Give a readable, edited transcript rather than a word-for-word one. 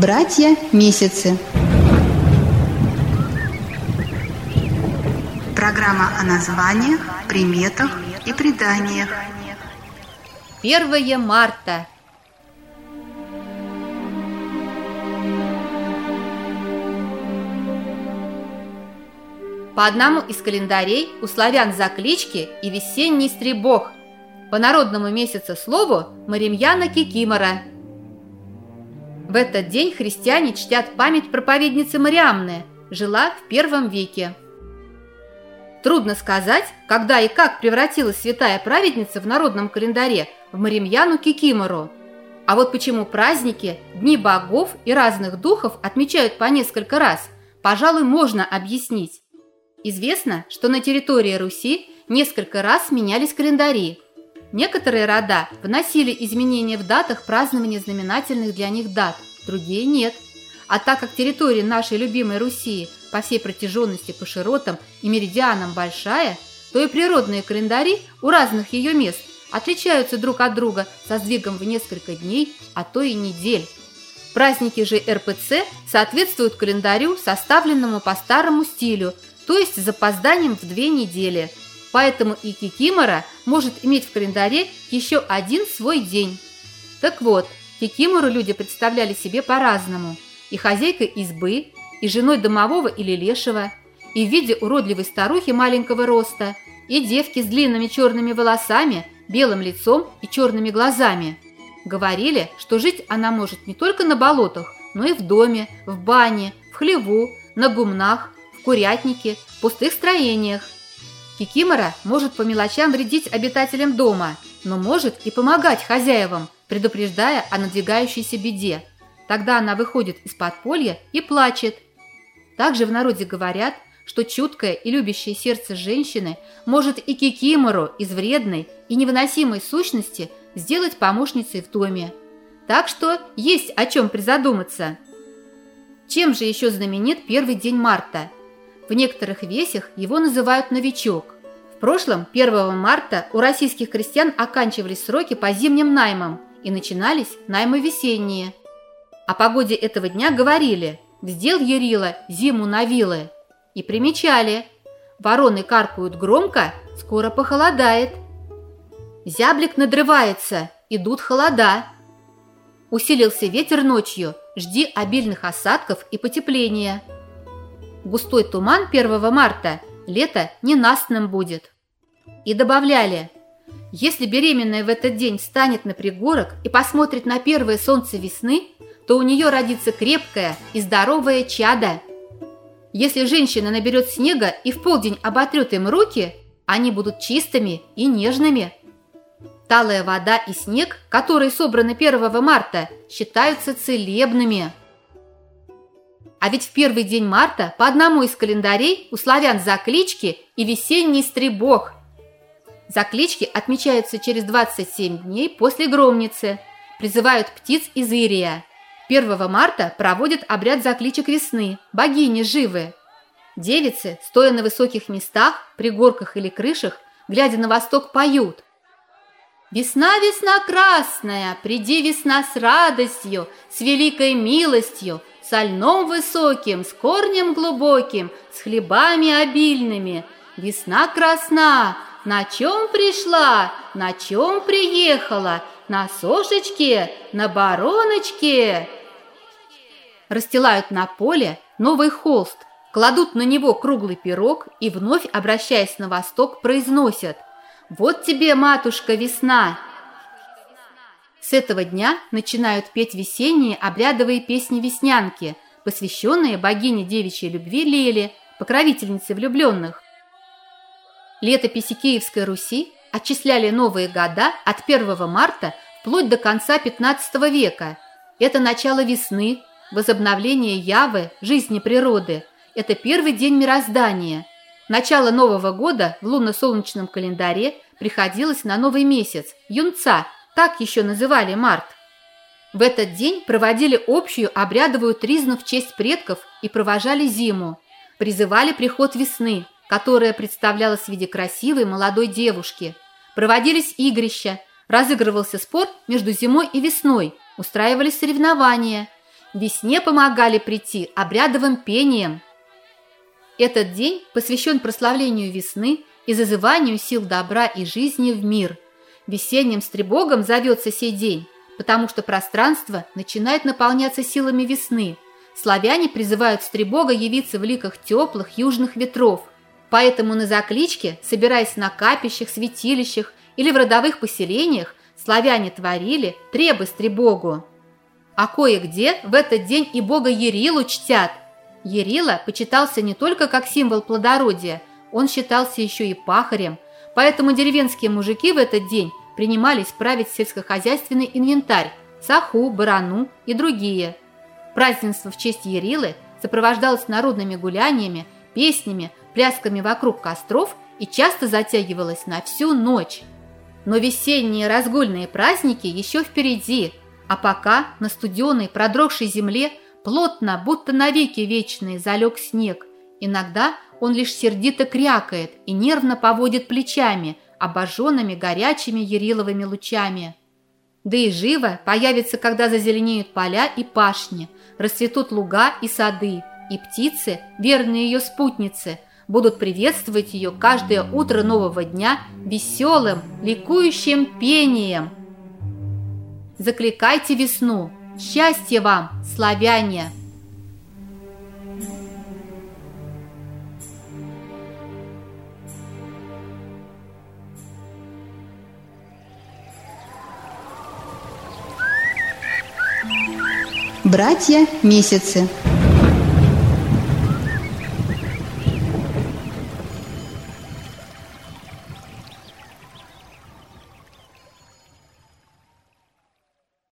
Братья-месяцы. Программа о названиях, приметах и преданиях. 1 марта. По одному из календарей у славян заклички и весенний стребог, по народному месяцеслову Маримьяна Кикимора. В этот день христиане чтят память проповедницы Мариамны, жила в I веке. Трудно сказать, когда и как превратилась святая праведница в народном календаре в Маримьяну Кикимору. А вот почему праздники, дни богов и разных духов отмечают по несколько раз, пожалуй, можно объяснить. Известно, что на территории Руси несколько раз менялись календари. Некоторые рода вносили изменения в датах празднования знаменательных для них дат, другие нет. А так как территория нашей любимой Руси по всей протяженности по широтам и меридианам большая, то и природные календари у разных ее мест отличаются друг от друга со сдвигом в несколько дней, а то и недель. Праздники же РПЦ соответствуют календарю, составленному по старому стилю, то есть с запозданием в 2 недели. Поэтому и Кикимора может иметь в календаре еще один свой день. Так вот, Кикимору люди представляли себе по-разному. И хозяйкой избы, и женой домового или лешего, и в виде уродливой старухи маленького роста, и девки с длинными черными волосами, белым лицом и черными глазами. Говорили, что жить она может не только на болотах, но и в доме, в бане, в хлеву, на гумнах, в курятнике, в пустых строениях. Кикимора может по мелочам вредить обитателям дома, но может и помогать хозяевам, предупреждая о надвигающейся беде. Тогда она выходит из подполья и плачет. Также в народе говорят, что чуткое и любящее сердце женщины может и Кикимору из вредной и невыносимой сущности сделать помощницей в доме. Так что есть о чем призадуматься. Чем же еще знаменит первый день марта? В некоторых весях его называют новичок. В прошлом 1 марта у российских крестьян оканчивались сроки по зимним наймам и начинались наймы весенние. О погоде этого дня говорили: «Вздел Ярила зиму на вилы». И примечали: «Вороны каркают громко, скоро похолодает». «Зяблик надрывается, идут холода». «Усилился ветер ночью, жди обильных осадков и потепления». «Густой туман 1 марта, лето ненастным будет». И добавляли: «Если беременная в этот день встанет на пригорок и посмотрит на первое солнце весны, то у нее родится крепкое и здоровое чадо. Если женщина наберет снега и в полдень оботрет им руки, они будут чистыми и нежными». Талая вода и снег, которые собраны 1 марта, считаются целебными. А ведь в первый день марта по одному из календарей у славян заклички и весенний стребог. Заклички отмечаются через 27 дней после Громницы, призывают птиц из Ирия. 1 марта проводят обряд закличек весны, богини Живы. Девицы, стоя на высоких местах, пригорках или крышах, глядя на восток, поют: «Весна, весна красная, приди, весна, с радостью, с великой милостью, со льном высоким, с корнем глубоким, с хлебами обильными. Весна красна, на чем пришла, на чем приехала, на сошечке, на бароночке». Расстилают на поле новый холст, кладут на него круглый пирог и, вновь обращаясь на восток, произносят: «Вот тебе, матушка, весна». С этого дня начинают петь весенние обрядовые песни-веснянки, посвященные богине девичьей любви Леле, покровительнице влюбленных. Летописи Киевской Руси отчисляли новые года от 1 марта вплоть до конца XV века. Это начало весны, возобновление явы, жизни природы. Это первый день мироздания. Начало Нового года в лунно-солнечном календаре приходилось на новый месяц, юнца, так еще называли март. В этот день проводили общую обрядовую тризну в честь предков и провожали зиму. Призывали приход весны, которая представлялась в виде красивой молодой девушки. Проводились игрища, разыгрывался спор между зимой и весной, устраивались соревнования. Весне помогали прийти обрядовым пением. Этот день посвящен прославлению весны и зазыванию сил добра и жизни в мир. Весенним стребогом зовется сей день, потому что пространство начинает наполняться силами весны. Славяне призывают стребога явиться в ликах теплых южных ветров. Поэтому на закличке, собираясь на капищах, святилищах или в родовых поселениях, славяне творили требы стребогу. А кое-где в этот день и бога Ярилу чтят. Ярила почитался не только как символ плодородия, он считался еще и пахарем, поэтому деревенские мужики в этот день принимались править сельскохозяйственный инвентарь, саху, барану и другие. Празднество в честь Ярилы сопровождалось народными гуляниями, песнями, плясками вокруг костров и часто затягивалось на всю ночь. Но весенние разгульные праздники еще впереди, а пока на студеной продрогшей земле плотно, будто навеки вечные, залег снег. Иногда он лишь сердито крякает и нервно поводит плечами, обожженными горячими яриловыми лучами. Да и живо появится, когда зазеленеют поля и пашни, расцветут луга и сады, и птицы, верные ее спутницы, будут приветствовать ее каждое утро нового дня веселым, ликующим пением. Закликайте весну! Счастья вам, славяне! Братья месяцы.